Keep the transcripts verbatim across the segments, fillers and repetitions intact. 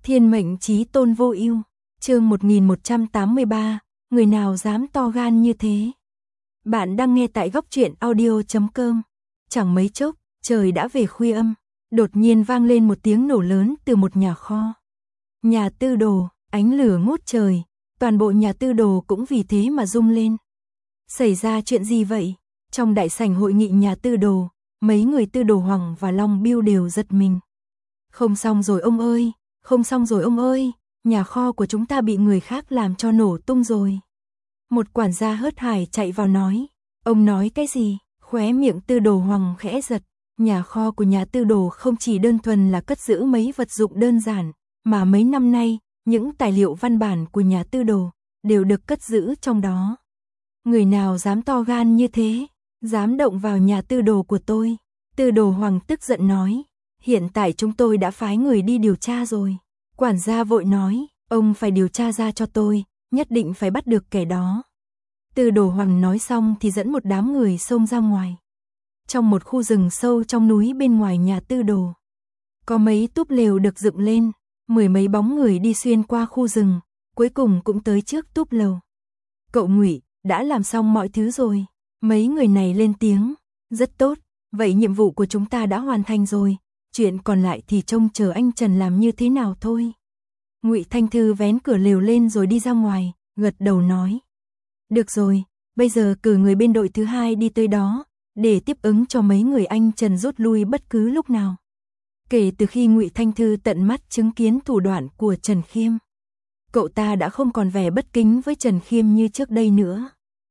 Thiên mệnh chí tôn vô ưu, chương một nghìn một trăm tám mươi ba, người nào dám to gan như thế. Bạn đang nghe tại góc truyện audio chấm com. Chẳng mấy chốc, trời đã về khuya âm, đột nhiên vang lên một tiếng nổ lớn từ một nhà kho. Nhà tư đồ, ánh lửa ngút trời, toàn bộ nhà tư đồ cũng vì thế mà rung lên. Xảy ra chuyện gì vậy? Trong đại sảnh hội nghị nhà tư đồ, mấy người tư đồ Hoàng và Long Biêu đều giật mình. Không xong rồi ông ơi, không xong rồi ông ơi, nhà kho của chúng ta bị người khác làm cho nổ tung rồi. Một quản gia hớt hải chạy vào nói, ông nói cái gì? Khóe miệng tư đồ Hoàng khẽ giật, nhà kho của nhà tư đồ không chỉ đơn thuần là cất giữ mấy vật dụng đơn giản, mà mấy năm nay, những tài liệu văn bản của nhà tư đồ đều được cất giữ trong đó. Người nào dám to gan như thế, dám động vào nhà tư đồ của tôi? Tư đồ Hoàng tức giận nói, hiện tại chúng tôi đã phái người đi điều tra rồi. Quản gia vội nói, ông phải điều tra ra cho tôi, nhất định phải bắt được kẻ đó. Tư đồ Hoàng nói xong thì dẫn một đám người xông ra ngoài. Trong một khu rừng sâu trong núi bên ngoài nhà tư đồ, có mấy túp lều được dựng lên, mười mấy bóng người đi xuyên qua khu rừng, cuối cùng cũng tới trước túp lều. Cậu Ngụy, đã làm xong mọi thứ rồi. Mấy người này lên tiếng, rất tốt, vậy nhiệm vụ của chúng ta đã hoàn thành rồi, chuyện còn lại thì trông chờ anh Trần làm như thế nào thôi. Ngụy Thanh Thư vén cửa lều lên rồi đi ra ngoài, gật đầu nói. Được rồi, bây giờ cử người bên đội thứ hai đi tới đó, để tiếp ứng cho mấy người anh Trần rút lui bất cứ lúc nào. Kể từ khi Ngụy Thanh Thư tận mắt chứng kiến thủ đoạn của Trần Khiêm, cậu ta đã không còn vẻ bất kính với Trần Khiêm như trước đây nữa.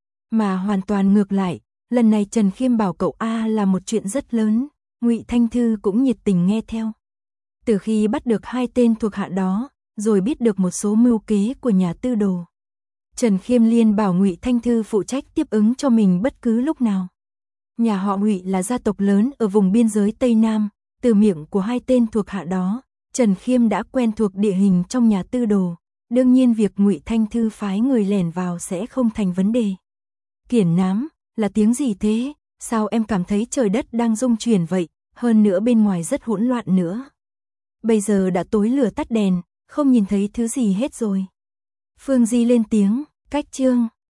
Mà hoàn toàn ngược lại, lần này Trần Khiêm bảo cậu A là một chuyện rất lớn, Ngụy Thanh Thư cũng nhiệt tình nghe theo. Từ khi bắt được hai tên thuộc hạ đó, rồi biết được một số mưu kế của nhà tư đồ, Trần Khiêm liền bảo Ngụy Thanh Thư phụ trách tiếp ứng cho mình bất cứ lúc nào. Nhà họ Ngụy là gia tộc lớn ở vùng biên giới Tây Nam, từ miệng của hai tên thuộc hạ đó, Trần Khiêm đã quen thuộc địa hình trong nhà tư đồ, đương nhiên việc Ngụy Thanh Thư phái người lẻn vào sẽ không thành vấn đề. Kiển Nám, là tiếng gì thế? Sao em cảm thấy trời đất đang rung chuyển vậy, hơn nữa bên ngoài rất hỗn loạn nữa. Bây giờ đã tối lửa tắt đèn, không nhìn thấy thứ gì hết rồi. Phương Di lên tiếng, cách chương.